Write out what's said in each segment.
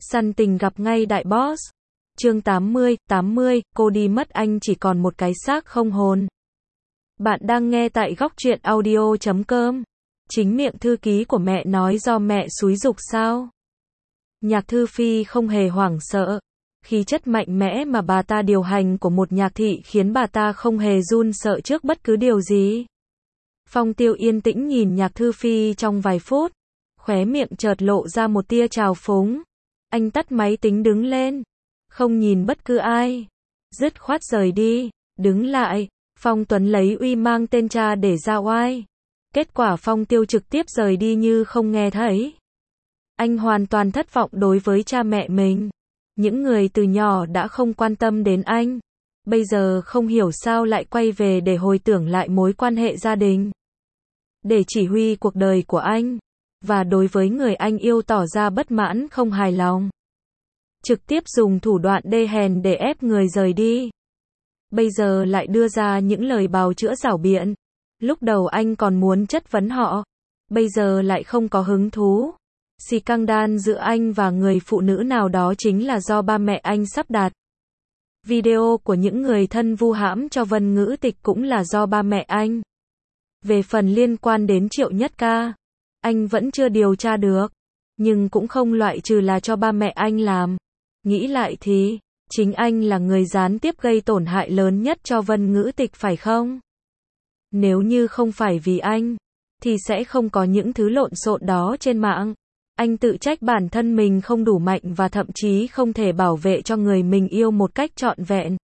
Săn tình gặp ngay đại boss. Chương 80, cô đi mất anh chỉ còn một cái xác không hồn. Bạn đang nghe tại góc truyện audio.com. Chính miệng thư ký của mẹ nói do mẹ xúi giục sao? Nhạc Thư Phi không hề hoảng sợ. Khí chất mạnh mẽ mà bà ta điều hành của một nhạc thị khiến bà ta không hề run sợ trước bất cứ điều gì. Phong Tiêu yên tĩnh nhìn Nhạc Thư Phi trong vài phút. Khóe miệng chợt lộ ra một tia trào phúng. Anh tắt máy tính đứng lên. Không nhìn bất cứ ai. Dứt khoát rời đi. Đứng lại. Phong Tuấn lấy uy mang tên cha để ra oai. Kết quả Phong Tiêu trực tiếp rời đi như không nghe thấy. Anh hoàn toàn thất vọng đối với cha mẹ mình. Những người từ nhỏ đã không quan tâm đến anh. Bây giờ không hiểu sao lại quay về để hồi tưởng lại mối quan hệ gia đình. Để chỉ huy cuộc đời của anh. Và đối với người anh yêu tỏ ra bất mãn không hài lòng. Trực tiếp dùng thủ đoạn đê hèn để ép người rời đi. Bây giờ lại đưa ra những lời bào chữa giảo biện. Lúc đầu anh còn muốn chất vấn họ. Bây giờ lại không có hứng thú. Scandal giữa anh và người phụ nữ nào đó chính là do ba mẹ anh sắp đặt. Video của những người thân vu hãm cho Vân Ngữ Tịch cũng là do ba mẹ anh. Về phần liên quan đến Triệu Nhất Ca, anh vẫn chưa điều tra được. Nhưng cũng không loại trừ là cho ba mẹ anh làm. Nghĩ lại thì, chính anh là người gián tiếp gây tổn hại lớn nhất cho Vân Ngữ Tịch phải không? Nếu như không phải vì anh, thì sẽ không có những thứ lộn xộn đó trên mạng. Anh tự trách bản thân mình không đủ mạnh và thậm chí không thể bảo vệ cho người mình yêu một cách trọn vẹn.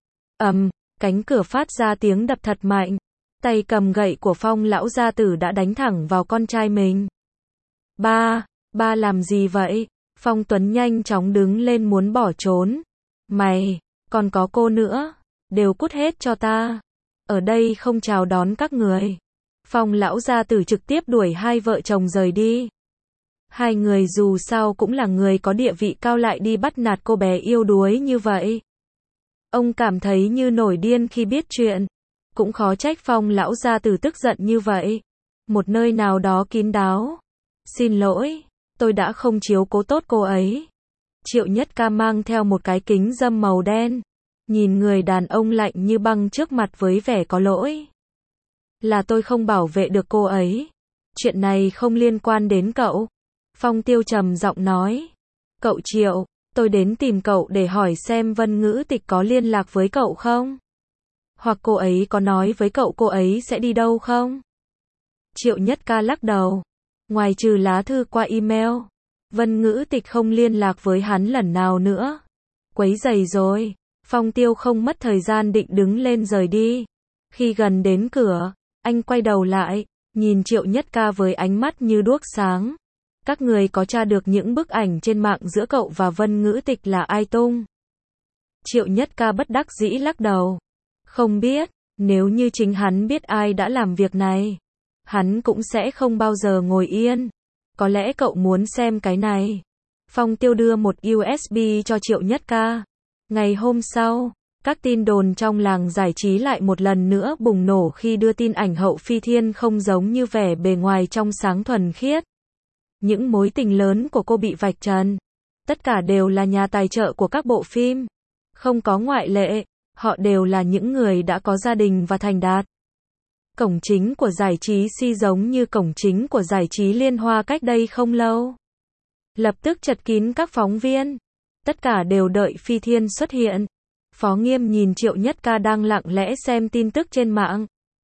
Cánh cửa phát ra tiếng đập thật mạnh. Tay cầm gậy của Phong lão gia tử đã đánh thẳng vào con trai mình. Ba làm gì vậy? Phong Tuấn nhanh chóng đứng lên muốn bỏ trốn. Mày, còn có cô nữa, đều cút hết cho ta. Ở đây không chào đón các người. Phong lão gia tử trực tiếp đuổi hai vợ chồng rời đi. Hai người dù sao cũng là người có địa vị cao lại đi bắt nạt cô bé yêu đuối như vậy. Ông cảm thấy như nổi điên khi biết chuyện. Cũng khó trách Phong lão gia tử tức giận như vậy. Một nơi nào đó kín đáo. Xin lỗi, tôi đã không chiếu cố tốt cô ấy. Triệu Nhất Ca mang theo một cái kính râm màu đen. Nhìn người đàn ông lạnh như băng trước mặt với vẻ có lỗi. Là tôi không bảo vệ được cô ấy. Chuyện này không liên quan đến cậu. Phong Tiêu trầm giọng nói. Cậu Triệu, tôi đến tìm cậu để hỏi xem Vân Ngữ Tịch có liên lạc với cậu không? Hoặc cô ấy có nói với cậu cô ấy sẽ đi đâu không? Triệu Nhất Ca lắc đầu. Ngoài trừ lá thư qua email, Vân Ngữ Tịch không liên lạc với hắn lần nào nữa. Quấy rầy rồi. Phong Tiêu không mất thời gian định đứng lên rời đi. Khi gần đến cửa, anh quay đầu lại, nhìn Triệu Nhất Ca với ánh mắt như đuốc sáng. Các người có tra được những bức ảnh trên mạng giữa cậu và Vân Ngữ Tịch là ai tung? Triệu Nhất Ca bất đắc dĩ lắc đầu. Không biết, nếu như chính hắn biết ai đã làm việc này, hắn cũng sẽ không bao giờ ngồi yên. Có lẽ cậu muốn xem cái này. Phong Tiêu đưa một USB cho Triệu Nhất Ca. Ngày hôm sau, các tin đồn trong làng giải trí lại một lần nữa bùng nổ khi đưa tin ảnh Hậu Phi Thiên không giống như vẻ bề ngoài trong sáng thuần khiết. Những mối tình lớn của cô bị vạch trần. Tất cả đều là nhà tài trợ của các bộ phim. Không có ngoại lệ, họ đều là những người đã có gia đình và thành đạt. Cổng chính của giải trí si giống như cổng chính của giải trí Liên Hoa cách đây không lâu. Lập tức chật kín các phóng viên. Tất cả đều đợi Phi Thiên xuất hiện. Phó Nghiêm nhìn Triệu Nhất Ca đang lặng lẽ xem tin tức trên mạng.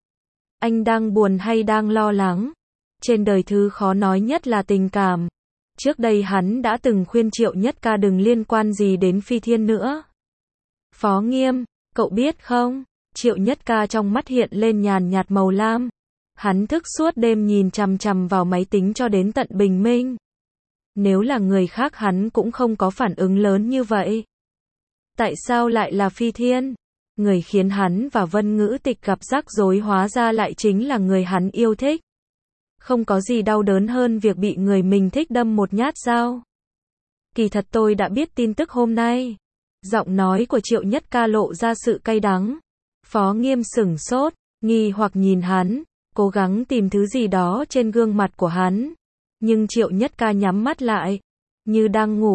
Anh đang buồn hay đang lo lắng? Trên đời thứ khó nói nhất là tình cảm. Trước đây hắn đã từng khuyên Triệu Nhất Ca đừng liên quan gì đến Phi Thiên nữa. Phó Nghiêm, cậu biết không? Triệu Nhất Ca trong mắt hiện lên nhàn nhạt màu lam. Hắn thức suốt đêm nhìn chằm chằm vào máy tính cho đến tận bình minh. Nếu là người khác hắn cũng không có phản ứng lớn như vậy. Tại sao lại là Phi Thiên? Người khiến hắn và Vân Ngữ Tịch gặp rắc rối hóa ra lại chính là người hắn yêu thích. Không có gì đau đớn hơn việc bị người mình thích đâm một nhát dao. Kỳ thật tôi đã biết tin tức hôm nay. Giọng nói của Triệu Nhất Ca lộ ra sự cay đắng. Phó Nghiêm sửng sốt, nghi hoặc nhìn hắn, cố gắng tìm thứ gì đó trên gương mặt của hắn. Nhưng Triệu Nhất Ca nhắm mắt lại, như đang ngủ.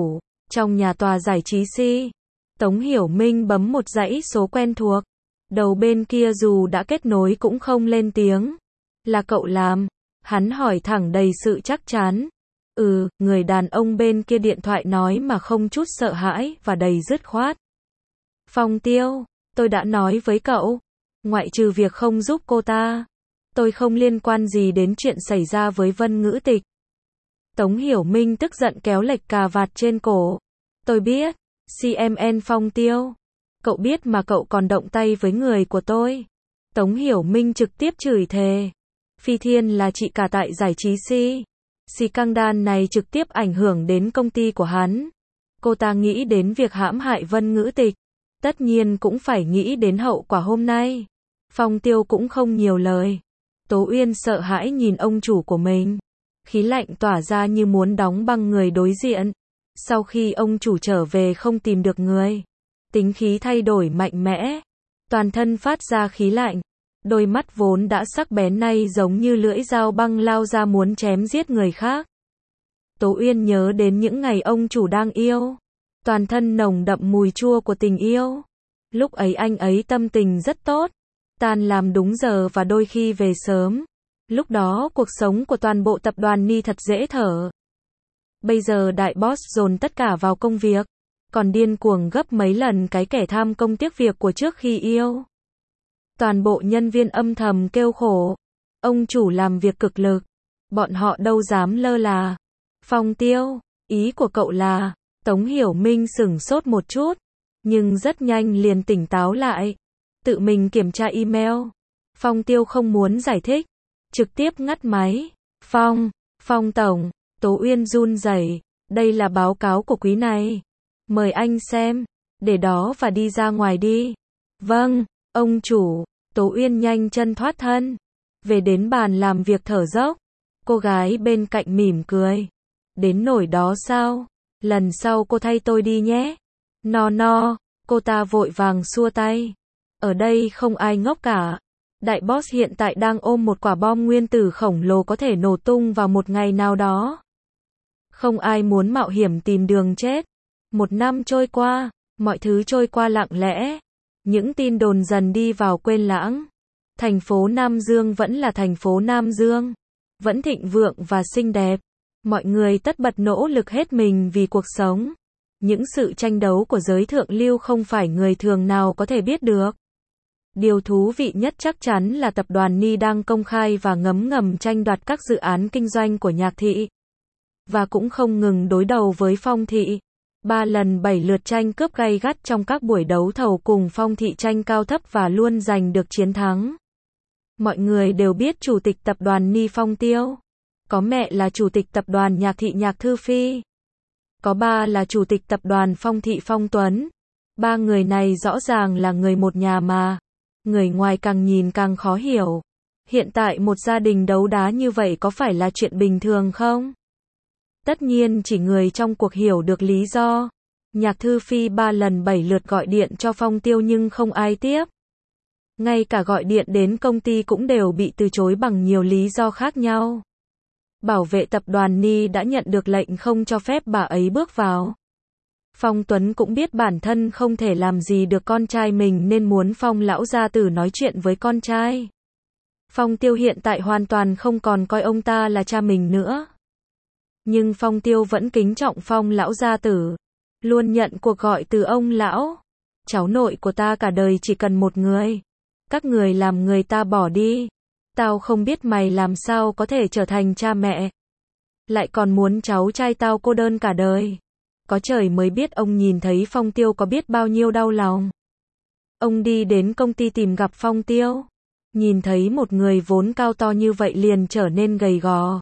Trong nhà tòa giải trí Si, Tống Hiểu Minh bấm một dãy số quen thuộc. Đầu bên kia dù đã kết nối cũng không lên tiếng. Là cậu làm? Hắn hỏi thẳng đầy sự chắc chắn. Người đàn ông bên kia điện thoại nói mà không chút sợ hãi và đầy dứt khoát. Phong Tiêu, tôi đã nói với cậu, ngoại trừ việc không giúp cô ta, tôi không liên quan gì đến chuyện xảy ra với Vân Ngữ Tịch. Tống Hiểu Minh tức giận kéo lệch cà vạt trên cổ. Tôi biết, CMN Phong Tiêu. Cậu biết mà cậu còn động tay với người của tôi. Tống Hiểu Minh trực tiếp chửi thề. Phi Thiên là chị cả tại giải trí Si Căng Đan này trực tiếp ảnh hưởng đến công ty của hắn. Cô ta nghĩ đến việc hãm hại Vân Ngữ Tịch. Tất nhiên cũng phải nghĩ đến hậu quả hôm nay. Phong Tiêu cũng không nhiều lời. Tố Uyên sợ hãi nhìn ông chủ của mình. Khí lạnh tỏa ra như muốn đóng băng người đối diện. Sau khi ông chủ trở về không tìm được người, tính khí thay đổi mạnh mẽ. Toàn thân phát ra khí lạnh. Đôi mắt vốn đã sắc bén nay giống như lưỡi dao băng lao ra muốn chém giết người khác. Tố Uyên nhớ đến những ngày ông chủ đang yêu. Toàn thân nồng đậm mùi chua của tình yêu. Lúc ấy anh ấy tâm tình rất tốt. Tan làm đúng giờ và đôi khi về sớm. Lúc đó cuộc sống của toàn bộ tập đoàn Ni thật dễ thở. Bây giờ đại boss dồn tất cả vào công việc. Còn điên cuồng gấp mấy lần cái kẻ tham công tiếc việc của trước khi yêu. Toàn bộ nhân viên âm thầm kêu khổ. Ông chủ làm việc cực lực. Bọn họ đâu dám lơ là. Phong Tiêu, ý của cậu là... Tống Hiểu Minh sửng sốt một chút. Nhưng rất nhanh liền tỉnh táo lại. Tự mình kiểm tra email. Phong Tiêu không muốn giải thích. Trực tiếp ngắt máy. Phong tổng. Tố Uyên run rẩy. Đây là báo cáo của quý này. Mời anh xem. Để đó và đi ra ngoài đi. Vâng, ông chủ. Tố Uyên nhanh chân thoát thân. Về đến bàn làm việc thở dốc. Cô gái bên cạnh mỉm cười. Đến nỗi đó sao? Lần sau cô thay tôi đi nhé. No. Cô ta vội vàng xua tay. Ở đây không ai ngốc cả. Đại boss hiện tại đang ôm một quả bom nguyên tử khổng lồ có thể nổ tung vào một ngày nào đó. Không ai muốn mạo hiểm tìm đường chết. 1 năm trôi qua, mọi thứ trôi qua lặng lẽ. Những tin đồn dần đi vào quên lãng. Thành phố Nam Dương vẫn là thành phố Nam Dương. Vẫn thịnh vượng và xinh đẹp. Mọi người tất bật nỗ lực hết mình vì cuộc sống. Những sự tranh đấu của giới thượng lưu không phải người thường nào có thể biết được. Điều thú vị nhất chắc chắn là tập đoàn Ni đang công khai và ngấm ngầm tranh đoạt các dự án kinh doanh của Nhạc Thị. Và cũng không ngừng đối đầu với Phong Thị. 3 lần 7 lượt tranh cướp gay gắt trong các buổi đấu thầu cùng Phong Thị tranh cao thấp và luôn giành được chiến thắng. Mọi người đều biết chủ tịch tập đoàn Ni Phong Tiêu. Có mẹ là chủ tịch tập đoàn Nhạc Thị Nhạc Thư Phi. Có ba là chủ tịch tập đoàn Phong Thị Phong Tuấn. 3 người này rõ ràng là người một nhà mà. Người ngoài càng nhìn càng khó hiểu. Hiện tại một gia đình đấu đá như vậy có phải là chuyện bình thường không? Tất nhiên chỉ người trong cuộc hiểu được lý do. Nhạc Thư Phi 3 lần 7 lượt gọi điện cho Phong Tiêu nhưng không ai tiếp. Ngay cả gọi điện đến công ty cũng đều bị từ chối bằng nhiều lý do khác nhau. Bảo vệ tập đoàn Ni đã nhận được lệnh không cho phép bà ấy bước vào. Phong Tuấn cũng biết bản thân không thể làm gì được con trai mình nên muốn Phong lão gia tử nói chuyện với con trai. Phong Tiêu hiện tại hoàn toàn không còn coi ông ta là cha mình nữa. Nhưng Phong Tiêu vẫn kính trọng Phong lão gia tử. Luôn nhận cuộc gọi từ ông lão. Cháu nội của ta cả đời chỉ cần một người. Các người làm người ta bỏ đi. Tao không biết mày làm sao có thể trở thành cha mẹ. Lại còn muốn cháu trai tao cô đơn cả đời. Có trời mới biết ông nhìn thấy Phong Tiêu có biết bao nhiêu đau lòng. Ông đi đến công ty tìm gặp Phong Tiêu. Nhìn thấy một người vốn cao to như vậy liền trở nên gầy gò.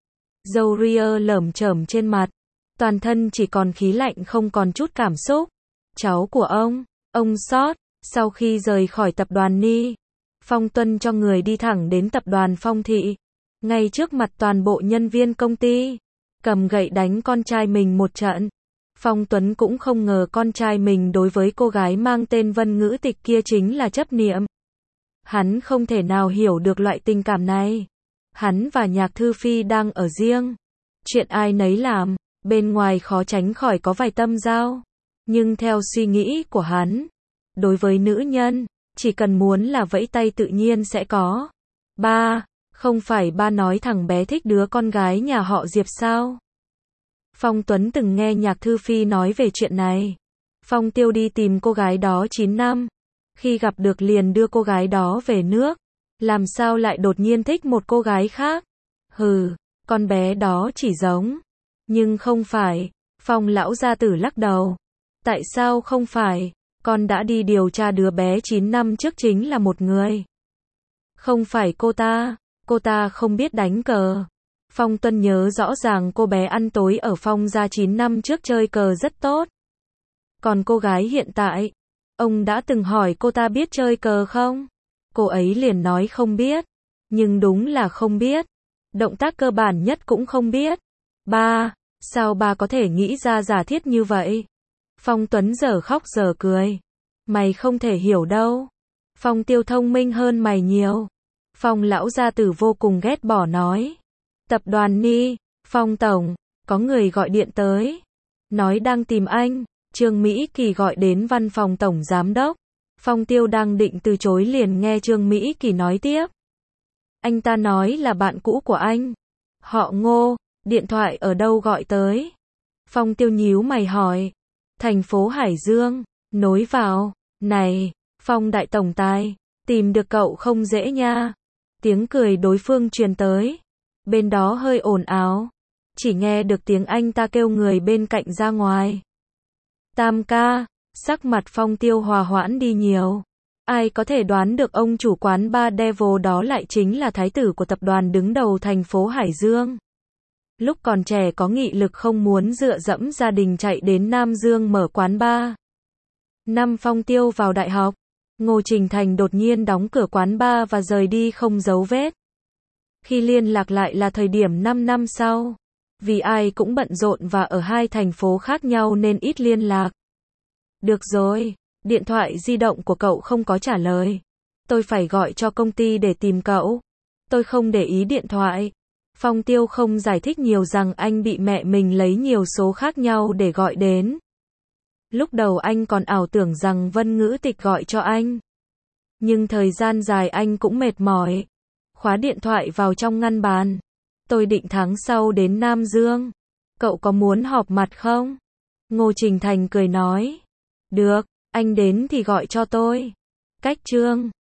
Râu ria lởm chởm trên mặt. Toàn thân chỉ còn khí lạnh không còn chút cảm xúc. Cháu của ông sót. Sau khi rời khỏi tập đoàn Ni, Phong Tuân cho người đi thẳng đến tập đoàn Phong Thị. Ngay trước mặt toàn bộ nhân viên công ty. Cầm gậy đánh con trai mình một trận. Phong Tuấn cũng không ngờ con trai mình đối với cô gái mang tên Vân Ngữ Tịch kia chính là chấp niệm. Hắn không thể nào hiểu được loại tình cảm này. Hắn và Nhạc Thư Phi đang ở riêng. Chuyện ai nấy làm. Bên ngoài khó tránh khỏi có vài tâm giao. Nhưng theo suy nghĩ của hắn, đối với nữ nhân, chỉ cần muốn là vẫy tay tự nhiên sẽ có. Ba, không phải ba nói thằng bé thích đứa con gái nhà họ Diệp sao? Phong Tuấn từng nghe Nhạc Thư Phi nói về chuyện này. Phong Tiêu đi tìm cô gái đó 9 năm. Khi gặp được liền đưa cô gái đó về nước. Làm sao lại đột nhiên thích một cô gái khác? Hừ, con bé đó chỉ giống. Nhưng không phải. Phong lão gia tử lắc đầu. Tại sao không phải? Con đã đi điều tra đứa bé 9 năm trước chính là một người. Không phải cô ta không biết đánh cờ. Phong Tuân nhớ rõ ràng cô bé ăn tối ở Phong gia 9 năm trước chơi cờ rất tốt. Còn cô gái hiện tại, ông đã từng hỏi cô ta biết chơi cờ không? Cô ấy liền nói không biết. Nhưng đúng là không biết. Động tác cơ bản nhất cũng không biết. Ba, sao ba có thể nghĩ ra giả thiết như vậy? Phong Tuấn giờ khóc giờ cười. Mày không thể hiểu đâu. Phong Tiêu thông minh hơn mày nhiều. Phong lão gia tử vô cùng ghét bỏ nói. Tập đoàn Ni, Phong tổng, có người gọi điện tới. Nói đang tìm anh. Trương Mỹ Kỳ gọi đến văn phòng tổng giám đốc. Phong Tiêu đang định từ chối liền nghe Trương Mỹ Kỳ nói tiếp. Anh ta nói là bạn cũ của anh. Họ Ngô, điện thoại ở đâu gọi tới? Phong Tiêu nhíu mày hỏi. Thành phố Hải Dương, nối vào. Này, Phong đại tổng tài, tìm được cậu không dễ nha. Tiếng cười đối phương truyền tới. Bên đó hơi ồn ào. Chỉ nghe được tiếng anh ta kêu người bên cạnh ra ngoài. Tam ca, sắc mặt Phong Tiêu hòa hoãn đi nhiều. Ai có thể đoán được ông chủ quán bar Devil đó lại chính là thái tử của tập đoàn đứng đầu thành phố Hải Dương. Lúc còn trẻ có nghị lực không muốn dựa dẫm gia đình chạy đến Nam Dương mở quán bar. Năm Phong Tiêu vào đại học, Ngô Trình Thành đột nhiên đóng cửa quán bar và rời đi không dấu vết. Khi liên lạc lại là thời điểm 5 năm sau. Vì ai cũng bận rộn và ở hai thành phố khác nhau nên ít liên lạc. Được rồi, điện thoại di động của cậu không có trả lời. Tôi phải gọi cho công ty để tìm cậu. Tôi không để ý điện thoại. Phong Tiêu không giải thích nhiều rằng anh bị mẹ mình lấy nhiều số khác nhau để gọi đến. Lúc đầu anh còn ảo tưởng rằng Vân Ngữ Tịch gọi cho anh. Nhưng thời gian dài anh cũng mệt mỏi. Khóa điện thoại vào trong ngăn bàn. Tôi định tháng sau đến Nam Dương. Cậu có muốn họp mặt không? Ngô Trình Thành cười nói. Được, anh đến thì gọi cho tôi. Cách chương